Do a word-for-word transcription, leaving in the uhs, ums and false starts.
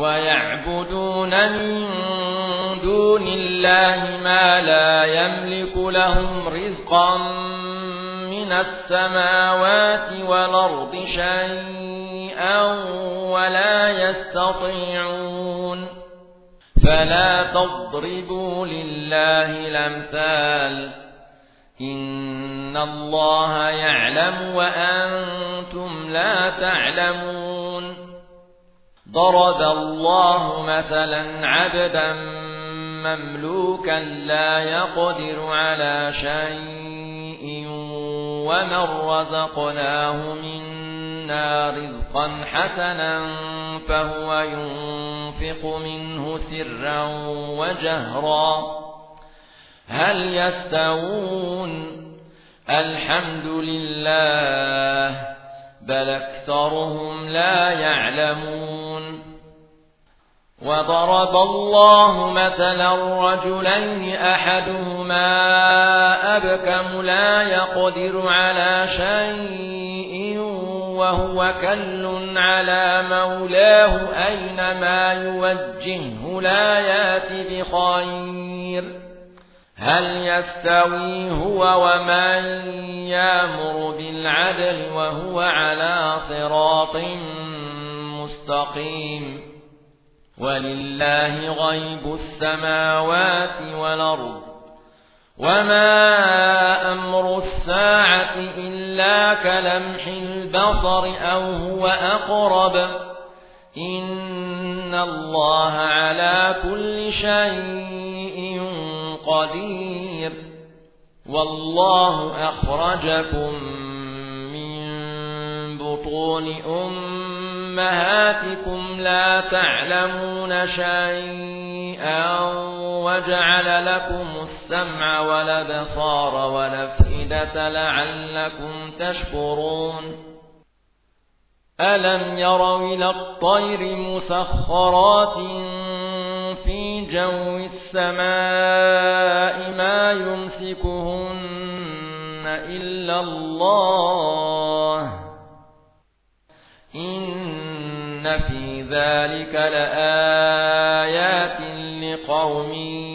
ويعبدون من دون الله ما لا يملك لهم رزقا من السماوات والأرض شيئا ولا يستطيعون فلا تضربوا لله الأمثال إن الله يعلم وأنتم لا تعلمون ضرب الله مثلا عبدا مملوكا لا يقدر على شيء ومن رزقناه منا رزقا حسنا فهو ينفق منه سرا وجهرا هل يستوون الحمد لله بل أكثرهم لا يعلمون وضرب الله مثلا رجلين أحدهما أبكم لا يقدر على شيء وهو كل على مولاه أينما يوجهه لا يأت بخير هل يستوي هو ومن يأمر بالعدل وهو على صراط مستقيم ولله غيب السماوات والأرض وما أمر الساعة إلا كلمح البصر أو هو أقرب إن الله على كل شيء قدير والله أخرجكم من بطون أمهاتكم لا تعلمون شيئا وجعل لكم السمع والأبصار والأفئدة لعلكم تشكرون ألم يروا إلى الطير مسخرات في جو السماء ما يمسكهن إلا الله إن في ذلك لآيات لقوم